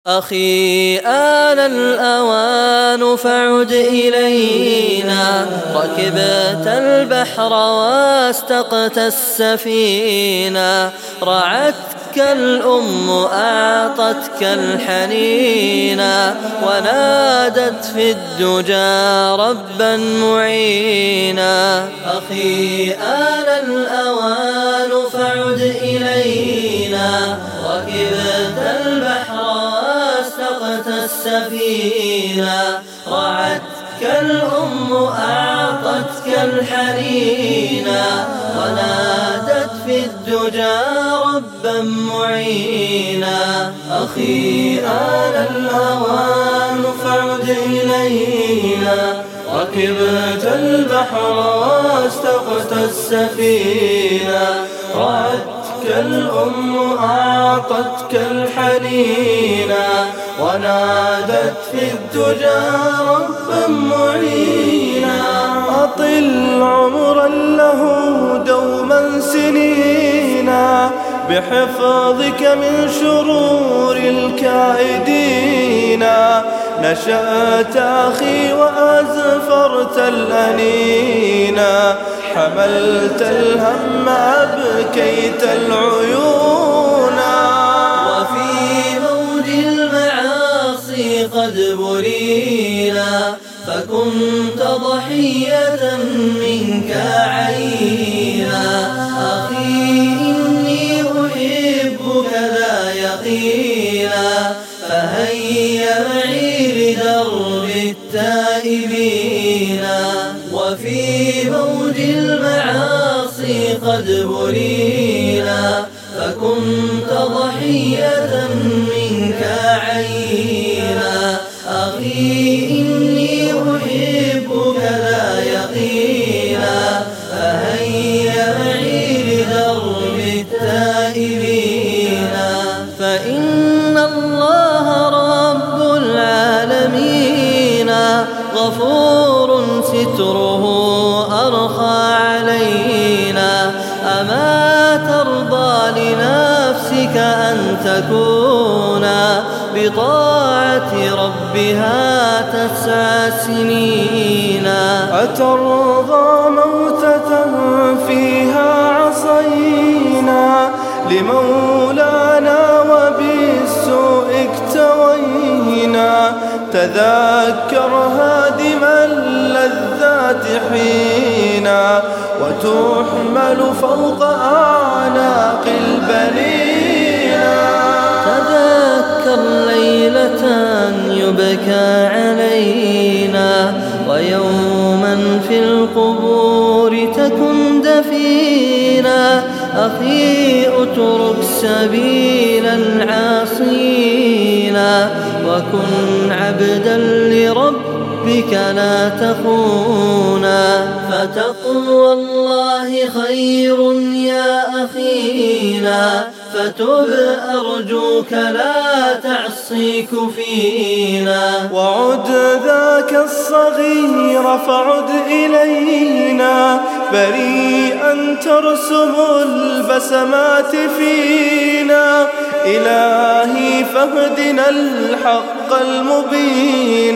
أخي آن الأوان فعد إلينا، ركبت البحر واستقت السفينة، رعتك الأم أعطتك الحنينا، ونادت في الدجى ربا معينا. أخي آن الأوان فعد إلينا، ركبت البحر واستقت السفينة، رعتك الأم أعطتك الحنينا، ونادت في الدجى ربا معينا. أخي آن الأوان فعد إلينا، ركبت البحر واستقت السفينة، رعتك الأم أعطتك الحنينا، ونادت في الدجى ربا معينا. أطل عمرا له دوما سنينا، بحفظك من شرور الكائدين. نشأت أخي وأزفرت الأنينا، حملت الهم أبكيت العيون. وفي موج المعاصي قد برينا، فكنت ضحية منك عينا. أخي إني أحبك ذا يقينا، فهيا معي لدرب التائبين. وفي موج المعاصي قد برينا، فكنت ضحية منك عينا. أخي إني أحبك ذا يقينا، فهيا معي لدرب التائبين. فإن الله رب العالمين غفور ستره أرخى علينا. أما ترضى لنفسك أن تكون بطاعة ربها تسعى سنين؟ أترضى موتة فيها عصينا لمولانا وبالسوء اكتوينا؟ تذكر هادم اللذات حينا، وتحمل فوق أعناق البنينا. تذكر ليلة يبكى علينا، ويوما في القبور تكن دفينا. أخي اترك سبيل العاصين، وكن عبدا لربك لا تخونا. فتقوى الله خير يا أخينا، فتب أرجوك لا تعصيك فينا. وعد ذاك الصغير فعد إلينا، بريئا ترسم البسمات فينا. إلهي فاهدنا الحق المبين،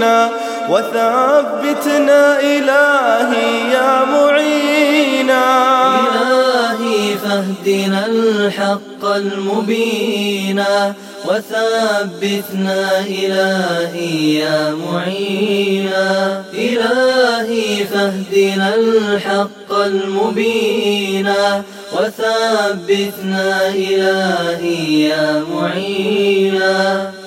وثبتنا إلهي يا معينا. إلهي فاهدنا الحق المبين، وثبتنا إلهي يا معينا. إلهي فاهدنا الحق المبين، وثبتنا إلهي يا معينا.